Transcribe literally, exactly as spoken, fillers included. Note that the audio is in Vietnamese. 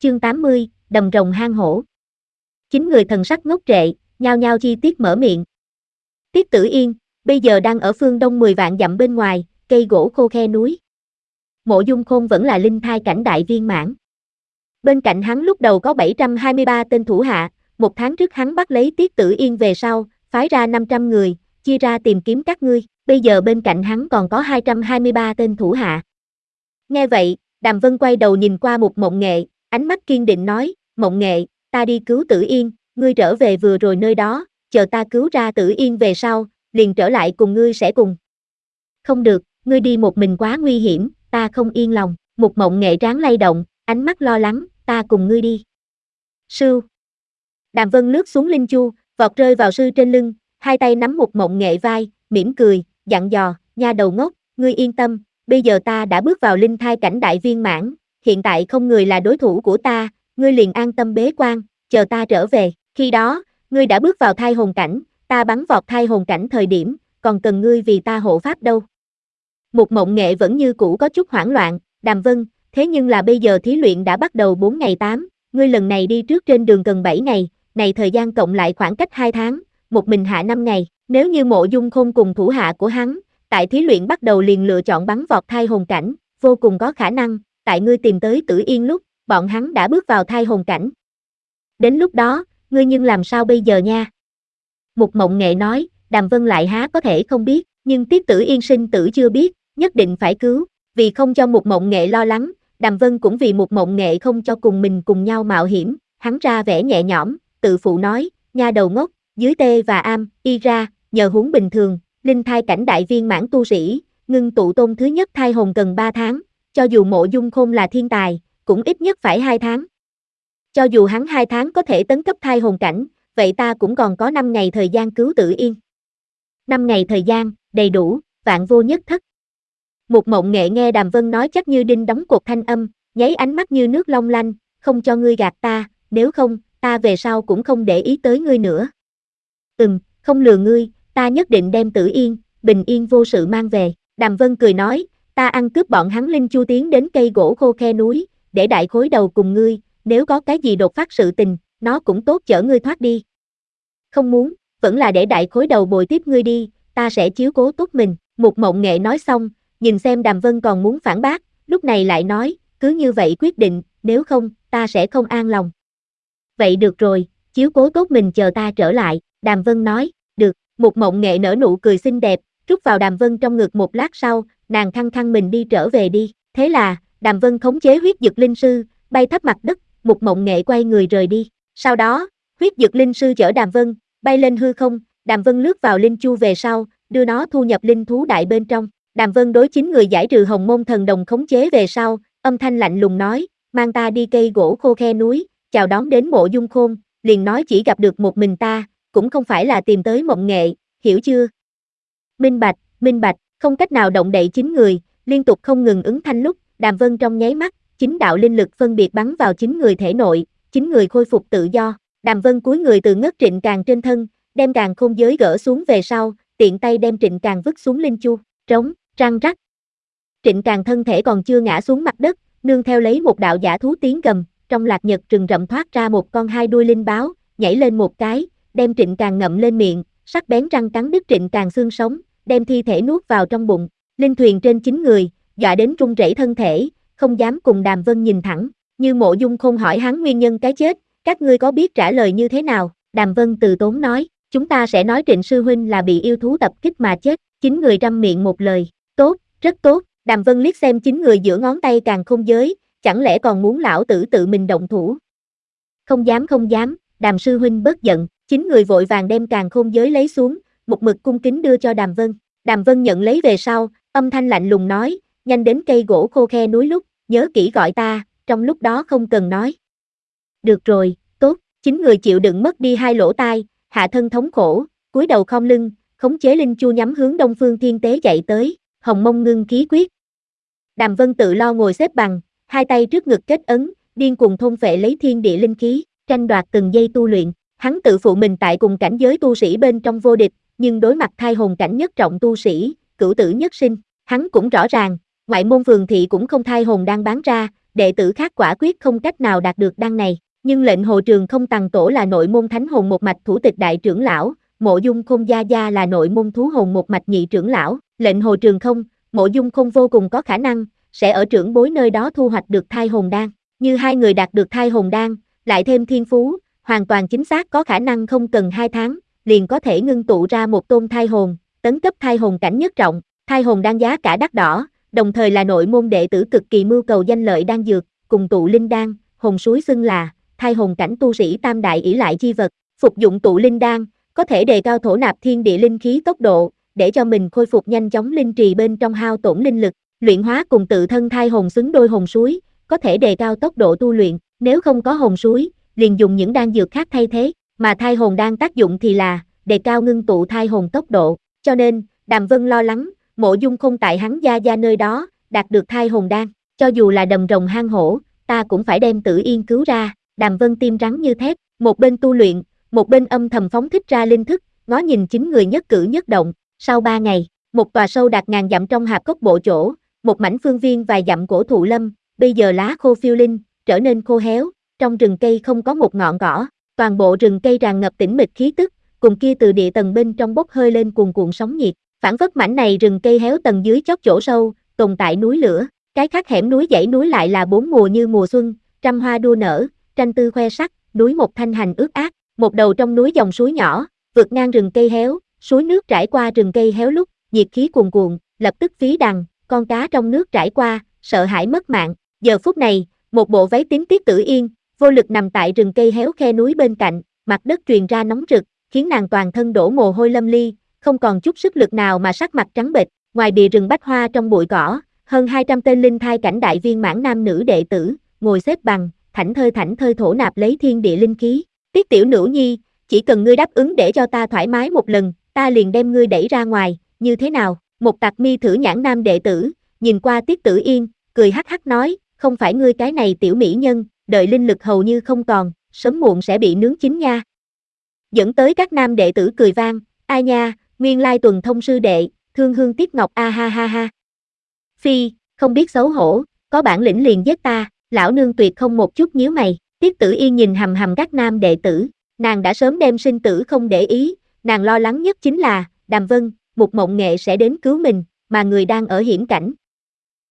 chương tám mươi, đầm rồng hang hổ. Chín người thần sắc ngốc trệ, nhao nhao chi tiết mở miệng. Tiết Tử Yên, bây giờ đang ở phương đông mười vạn dặm bên ngoài, cây gỗ khô khe núi. Mộ Dung Khôn vẫn là linh thai cảnh đại viên mãn. Bên cạnh hắn lúc đầu có bảy trăm hai mươi ba tên thủ hạ, một tháng trước hắn bắt lấy Tiết Tử Yên về sau, phái ra năm trăm người, chia ra tìm kiếm các ngươi, bây giờ bên cạnh hắn còn có hai trăm hai mươi ba tên thủ hạ. Nghe vậy, Đàm Vân quay đầu nhìn qua Mục Mộng Nghệ, ánh mắt kiên định nói, Mộng Nghệ, ta đi cứu Tử Yên, ngươi trở về vừa rồi nơi đó, chờ ta cứu ra Tử Yên về sau, liền trở lại cùng ngươi sẽ cùng. Không được, ngươi đi một mình quá nguy hiểm, ta không yên lòng. Mục Mộng Nghệ trán lay động, ánh mắt lo lắng, ta cùng ngươi đi. Sư. Đàm Vân lướt xuống linh chu, vọt rơi vào sư trên lưng, hai tay nắm Mục Mộng Nghệ vai, mỉm cười, dặn dò, nha đầu ngốc, ngươi yên tâm, bây giờ ta đã bước vào linh thai cảnh đại viên mãn, hiện tại không người là đối thủ của ta, ngươi liền an tâm bế quan, chờ ta trở về, khi đó, ngươi đã bước vào thai hồn cảnh, ta bắn vọt thai hồn cảnh thời điểm, còn cần ngươi vì ta hộ pháp đâu. Mục Mộng Nghệ vẫn như cũ có chút hoảng loạn, Đàm Vân, thế nhưng là bây giờ thí luyện đã bắt đầu bốn ngày tám, ngươi lần này đi trước trên đường gần bảy ngày, này thời gian cộng lại khoảng cách hai tháng, một mình hạ năm ngày, nếu như Mộ Dung Khôn cùng thủ hạ của hắn, tại thí luyện bắt đầu liền lựa chọn bắn vọt thai hồn cảnh, vô cùng có khả năng, tại ngươi tìm tới Tử Yên lúc, bọn hắn đã bước vào thai hồn cảnh. Đến lúc đó, ngươi nhưng làm sao bây giờ nha? Mục Mộng Nghệ nói, Đàm Vân lại há có thể không biết, nhưng Tiết Tử Yên sinh tử chưa biết, nhất định phải cứu, vì không cho Mục Mộng Nghệ lo lắng, Đàm Vân cũng vì Mục Mộng Nghệ không cho cùng mình cùng nhau mạo hiểm, hắn ra vẻ nhẹ nhõm, tự phụ nói, nha đầu ngốc, dưới tê và am, y ra, nhờ huống bình thường, linh thai cảnh đại viên mãn tu sĩ, ngưng tụ tôn thứ nhất thai hồn cần ba tháng, cho dù Mộ Dung Khôn là thiên tài, cũng ít nhất phải hai tháng. Cho dù hắn hai tháng có thể tấn cấp thai hồn cảnh, vậy ta cũng còn có năm ngày thời gian cứu Tử Yên. năm ngày thời gian, đầy đủ, vạn vô nhất thất. Mục Mộng Nghệ nghe Đàm Vân nói chắc như đinh đóng cột thanh âm, nháy ánh mắt như nước long lanh, không cho ngươi gạt ta, nếu không, ta về sau cũng không để ý tới ngươi nữa. Ừm, không lừa ngươi, ta nhất định đem Tử Yên, bình yên vô sự mang về. Đàm Vân cười nói, ta ăn cướp bọn hắn linh chu tiến đến cây gỗ khô khe núi, để đại khối đầu cùng ngươi, nếu có cái gì đột phát sự tình, nó cũng tốt chở ngươi thoát đi. Không muốn, vẫn là để đại khối đầu bồi tiếp ngươi đi, ta sẽ chiếu cố tốt mình. Mục Mộng Nghệ nói xong, nhìn xem Đàm Vân còn muốn phản bác, lúc này lại nói, cứ như vậy quyết định, nếu không, ta sẽ không an lòng. Vậy được rồi, chiếu cố tốt mình chờ ta trở lại, Đàm Vân nói, được. Mục Mộng Nghệ nở nụ cười xinh đẹp, rút vào Đàm Vân trong ngực một lát sau, nàng khăng khăng mình đi trở về đi, thế là, Đàm Vân khống chế huyết dực linh sư, bay thấp mặt đất, Mục Mộng Nghệ quay người rời đi, sau đó, huyết dực linh sư chở Đàm Vân, bay lên hư không, Đàm Vân lướt vào linh chu về sau, đưa nó thu nhập linh thú đại bên trong, Đàm Vân đối chín người giải trừ hồng môn thần đồng khống chế về sau, âm thanh lạnh lùng nói, mang ta đi cây gỗ khô khe núi, chào đón đến Mộ Dung Khôn, liền nói chỉ gặp được một mình ta, cũng không phải là tìm tới Mộng Nghệ, hiểu chưa? Minh bạch, minh bạch, không cách nào động đậy chín người, liên tục không ngừng ứng thanh lúc, Đàm Vân trong nháy mắt, chín đạo linh lực phân biệt bắn vào chín người thể nội, chín người khôi phục tự do, Đàm Vân cúi người từ ngất Trịnh Càng trên thân, đem Càng Khôn giới gỡ xuống về sau, tiện tay đem Trịnh Càng vứt xuống linh chu, trống, răng rắc. Trịnh Càng thân thể còn chưa ngã xuống mặt đất, nương theo lấy một đạo giả thú tiếng gầm, trong lạc nhật rừng rậm thoát ra một con hai đuôi linh báo, nhảy lên một cái, đem Trịnh Càng ngậm lên miệng, sắc bén răng cắn đứt Trịnh Càng xương sống, đem thi thể nuốt vào trong bụng. Linh thuyền trên chín người, dọa đến run rẩy thân thể, không dám cùng Đàm Vân nhìn thẳng, như Mộ Dung Khôn hỏi hắn nguyên nhân cái chết, các ngươi có biết trả lời như thế nào? Đàm Vân từ tốn nói, chúng ta sẽ nói Trịnh sư huynh là bị yêu thú tập kích mà chết, chín người răm miệng một lời, tốt, rất tốt. Đàm Vân liếc xem chín người giữa ngón tay Càng Khôn giới, chẳng lẽ còn muốn lão tử tự mình động thủ? Không dám không dám, Đàm sư huynh bớt giận, chín người vội vàng đem Càng Khôn giới lấy xuống, một mực cung kính đưa cho Đàm Vân. Đàm Vân nhận lấy về sau, âm thanh lạnh lùng nói, nhanh đến cây gỗ khô khe núi lúc, nhớ kỹ gọi ta, trong lúc đó không cần nói. Được rồi, tốt, chín người chịu đựng mất đi hai lỗ tai, hạ thân thống khổ, cúi đầu khom lưng, khống chế linh chu nhắm hướng Đông Phương Thiên Tế chạy tới, hồng mông ngưng khí quyết. Đàm Vân tự lo ngồi xếp bằng, hai tay trước ngực kết ấn, điên cuồng thôn phệ lấy thiên địa linh khí, tranh đoạt từng giây tu luyện, hắn tự phụ mình tại cùng cảnh giới tu sĩ bên trong vô địch, nhưng đối mặt thai hồn cảnh nhất trọng tu sĩ, cửu tử nhất sinh, hắn cũng rõ ràng, ngoại môn phường thị cũng không thai hồn đang bán ra, đệ tử khác quả quyết không cách nào đạt được đăng này. Nhưng lệnh Hồ Trường Không Tằng Tổ là nội môn thánh hồn một mạch thủ tịch đại trưởng lão, Mộ Dung Khôn Gia Gia là nội môn thú hồn một mạch nhị trưởng lão, lệnh Hồ Trường Không, Mộ Dung Khôn vô cùng có khả năng sẽ ở trưởng bối nơi đó thu hoạch được thai hồn đan. Như hai người đạt được thai hồn đan, lại thêm thiên phú, hoàn toàn chính xác có khả năng không cần hai tháng, liền có thể ngưng tụ ra một tôn thai hồn, tấn cấp thai hồn cảnh nhất trọng. Thai hồn đan giá cả đắt đỏ, đồng thời là nội môn đệ tử cực kỳ mưu cầu danh lợi đan dược, cùng tụ linh đan, hồn suối xưng là thai hồn cảnh tu sĩ tam đại ỷ lại chi vật. Phục dụng tụ linh đan, có thể đề cao thổ nạp thiên địa linh khí tốc độ, để cho mình khôi phục nhanh chóng linh trì bên trong hao tổn linh lực. Luyện hóa cùng tự thân thai hồn xứng đôi hồn suối, có thể đề cao tốc độ tu luyện. Nếu không có hồn suối, liền dùng những đan dược khác thay thế, mà thai hồn đan tác dụng thì là đề cao ngưng tụ thai hồn tốc độ. Cho nên, Đàm Vân lo lắng, Mộ Dung Khôn tại hắn Gia Gia nơi đó đạt được thai hồn đan, cho dù là đầm rồng hang hổ, ta cũng phải đem Tử Yên cứu ra. Đàm Vân tim rắn như thép, một bên tu luyện, một bên âm thầm phóng thích ra linh thức, ngó nhìn chín người nhất cử nhất động. Sau ba ngày, một tòa sâu đạt ngàn dặm trong hạp cốc bộ chỗ, một mảnh phương viên vài dặm cổ thụ lâm, bây giờ lá khô phiêu linh, trở nên khô héo, trong rừng cây không có một ngọn cỏ, toàn bộ rừng cây tràn ngập tĩnh mịch khí tức, cùng kia từ địa tầng bên trong bốc hơi lên cuồn cuộn sóng nhiệt, phản phất mảnh này rừng cây héo tầng dưới chót chỗ sâu, tồn tại núi lửa, cái khác hẻm núi dãy núi lại là bốn mùa như mùa xuân, trăm hoa đua nở, tranh tư khoe sắc, núi một thanh hành ướt át, một đầu trong núi dòng suối nhỏ, vượt ngang rừng cây héo, suối nước trải qua rừng cây héo lúc, nhiệt khí cuồn cuộn, lập tức phí đằng, con cá trong nước trải qua, sợ hãi mất mạng. Giờ phút này, một bộ váy tím Tiết Tử Yên, vô lực nằm tại rừng cây héo khe núi bên cạnh, mặt đất truyền ra nóng rực, khiến nàng toàn thân đổ mồ hôi lâm ly, không còn chút sức lực nào mà sắc mặt trắng bệch. Ngoài bìa rừng bách hoa trong bụi cỏ, hơn hai trăm tên linh thai cảnh đại viên mãn nam nữ đệ tử, ngồi xếp bằng, thảnh thơi thảnh thơi thổ nạp lấy thiên địa linh khí. Tiết tiểu nữ nhi, chỉ cần ngươi đáp ứng để cho ta thoải mái một lần, ta liền đem ngươi đẩy ra ngoài, như thế nào? Một tặc mi thử nhãn nam đệ tử, nhìn qua Tiết Tử Yên, cười hắc hắc nói, không phải ngươi cái này tiểu mỹ nhân, đợi linh lực hầu như không còn, sớm muộn sẽ bị nướng chín nha. Dẫn tới các nam đệ tử cười vang, ai nha, nguyên lai Tuần Thông sư đệ, thương hương tiếc ngọc a ha ha ha. Phi, không biết xấu hổ, có bản lĩnh liền giết ta, lão nương tuyệt không một chút nhíu mày. Tiết Tử Yên nhìn hầm hầm các nam đệ tử, nàng đã sớm đem sinh tử không để ý, nàng lo lắng nhất chính là, Đàm Vân, Mục Mộng Nghệ sẽ đến cứu mình, mà người đang ở hiểm cảnh,